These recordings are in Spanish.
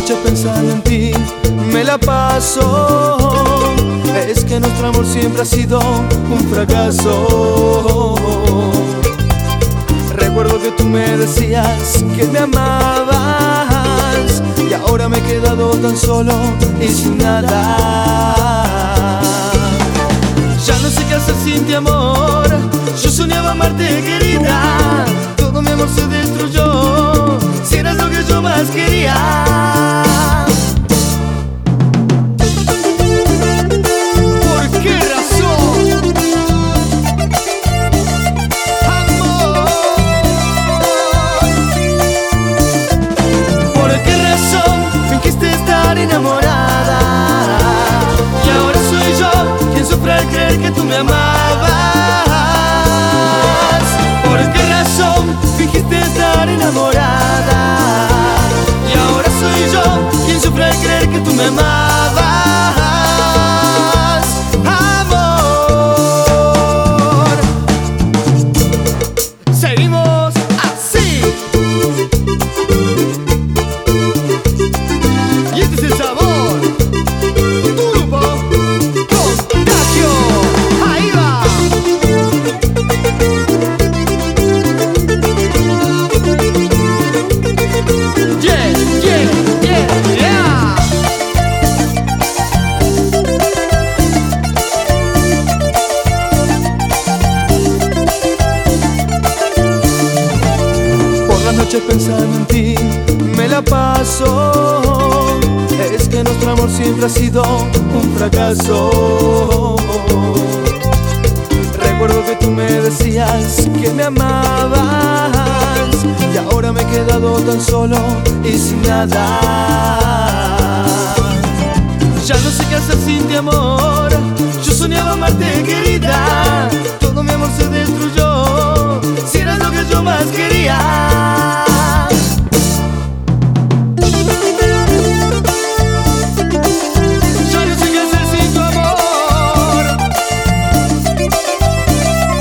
noche pensando en ti me la paso. Es que nuestro amor siempre ha sido un fracaso. Recuerdo que tú me decías que me amabas, y ahora me he quedado tan solo y sin nada. Ya no sé qué hacer sin ti, amor. Yo soñaba amarte, querida. Todo mi amor se destruyó. Si eras lo que yo más quería. ¿Por qué razón? Amor. ¿Por qué razón fingiste estar enamorada? Y ahora soy yo quien sufre al creer que tú me amabas. ¿Por qué razón fingiste estar enamorada? Y ahora soy yo quien sufre al creer que tú me amabas. Amor. Seguimos así. Y este es el sabor. Turbo Contagio. Ahí va. Yeah, yeah, yeah, yeah. Por las noches pensando en ti me la paso. Es que nuestro amor siempre ha sido un fracaso. Recuerdo que tú me decías que me amabas, y ahora me he quedado tan solo y sin nada. Ya no sé qué hacer sin ti, amor. Yo soñaba amarte, querida. Todo mi amor se destruyó. Si eras lo que yo más quería. Ya no sé qué hacer sin tu amor.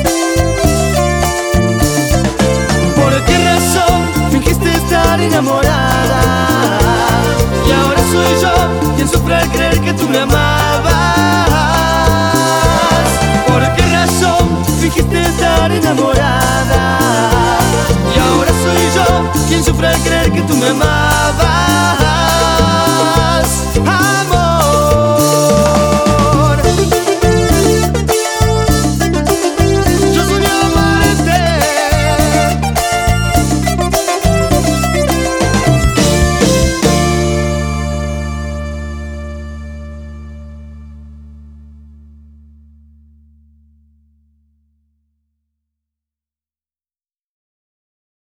¿Por qué razón fingiste estar enamorada?